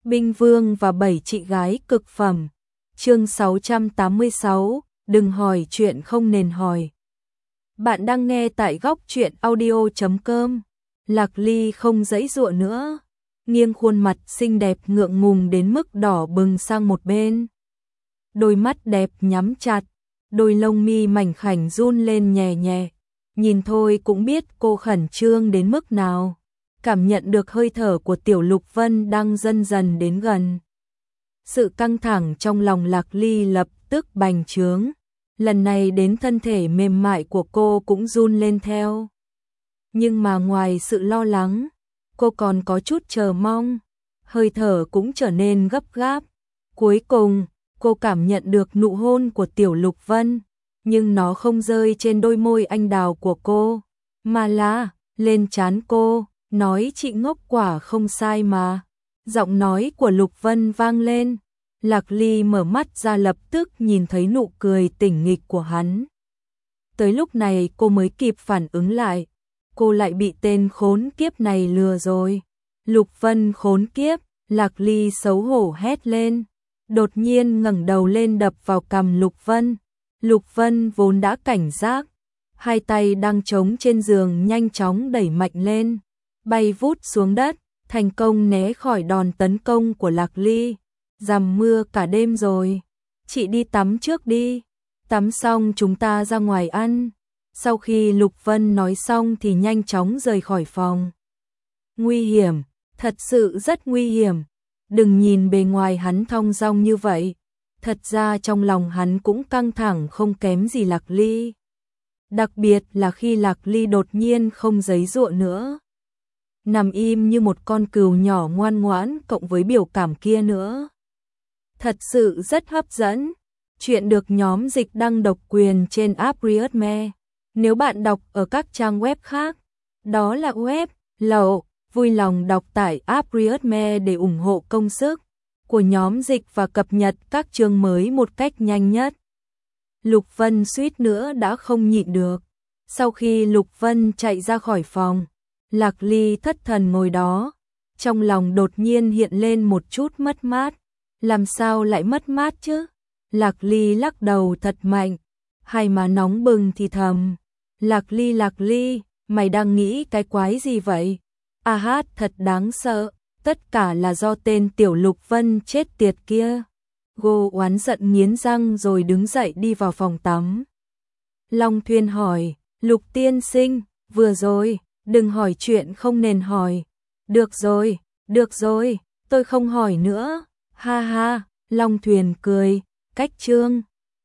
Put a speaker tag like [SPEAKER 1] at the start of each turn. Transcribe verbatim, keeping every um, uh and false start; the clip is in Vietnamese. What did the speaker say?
[SPEAKER 1] Binh Vương và bảy chị gái cực phẩm. Chương sáu trăm tám mươi sáu, đừng hỏi chuyện không nên hỏi. Bạn đang nghe tại góc truyện audio chấm com. Lạc Ly không giãy giụa nữa, nghiêng khuôn mặt xinh đẹp ngượng ngùng đến mức đỏ bừng sang một bên. Đôi mắt đẹp nhắm chặt, đôi lông mi mảnh khảnh run lên nhẹ nhẹ. Nhìn thôi cũng biết cô khẩn trương đến mức nào. Cảm nhận được hơi thở của Tiểu Lục Vân đang dần dần đến gần. Sự căng thẳng trong lòng Lạc Ly lập tức bành trướng. Lần này đến thân thể mềm mại của cô cũng run lên theo. Nhưng mà ngoài sự lo lắng, cô còn có chút chờ mong. Hơi thở cũng trở nên gấp gáp. Cuối cùng, cô cảm nhận được nụ hôn của Tiểu Lục Vân. Nhưng nó không rơi trên đôi môi anh đào của cô, mà là lên trán cô. Nói chị ngốc quả không sai mà. Giọng nói của Lục Vân vang lên. Lạc Ly mở mắt ra lập tức nhìn thấy nụ cười tỉnh nghịch của hắn. Tới lúc này cô mới kịp phản ứng lại. Cô lại bị tên khốn kiếp này lừa rồi. Lục Vân khốn kiếp, Lạc Ly xấu hổ hét lên. Đột nhiên ngẩng đầu lên đập vào cằm Lục Vân. Lục Vân vốn đã cảnh giác. Hai tay đang trống trên giường nhanh chóng đẩy mạnh lên. Bay vút xuống đất, thành công né khỏi đòn tấn công của Lạc Ly. Dầm mưa cả đêm rồi, chị đi tắm trước đi, tắm xong chúng ta ra ngoài ăn. Sau khi Lục Vân nói xong thì nhanh chóng rời khỏi phòng. Nguy hiểm, thật sự rất nguy hiểm. Đừng nhìn bề ngoài hắn thong dong như vậy, thật ra trong lòng hắn cũng căng thẳng không kém gì Lạc Ly. Đặc biệt là khi Lạc Ly đột nhiên không giãy giụa nữa, nằm im như một con cừu nhỏ ngoan ngoãn cộng với biểu cảm kia nữa. Thật sự rất hấp dẫn. Chuyện được nhóm dịch đăng độc quyền trên app Readme. Nếu bạn đọc ở các trang web khác, đó là web lậu, vui lòng đọc tại app Readme để ủng hộ công sức của nhóm dịch và cập nhật các chương mới một cách nhanh nhất. Lục Vân suýt nữa đã không nhịn được. Sau khi Lục Vân chạy ra khỏi phòng, Lạc Ly thất thần ngồi đó, trong lòng đột nhiên hiện lên một chút mất mát. Làm sao lại mất mát chứ? Lạc Ly lắc đầu thật mạnh, hai má nóng bừng thì thầm. Lạc Ly, Lạc Ly, mày đang nghĩ cái quái gì vậy? A hát thật đáng sợ, tất cả là do tên Tiểu Lục Vân chết tiệt kia. Cô oán giận nghiến răng rồi đứng dậy đi vào phòng tắm. Long Thuyên hỏi, Lục tiên sinh, vừa rồi, đừng hỏi chuyện không nên hỏi. Được rồi, được rồi, tôi không hỏi nữa. Ha ha, Long Thuyền cười, cách chương.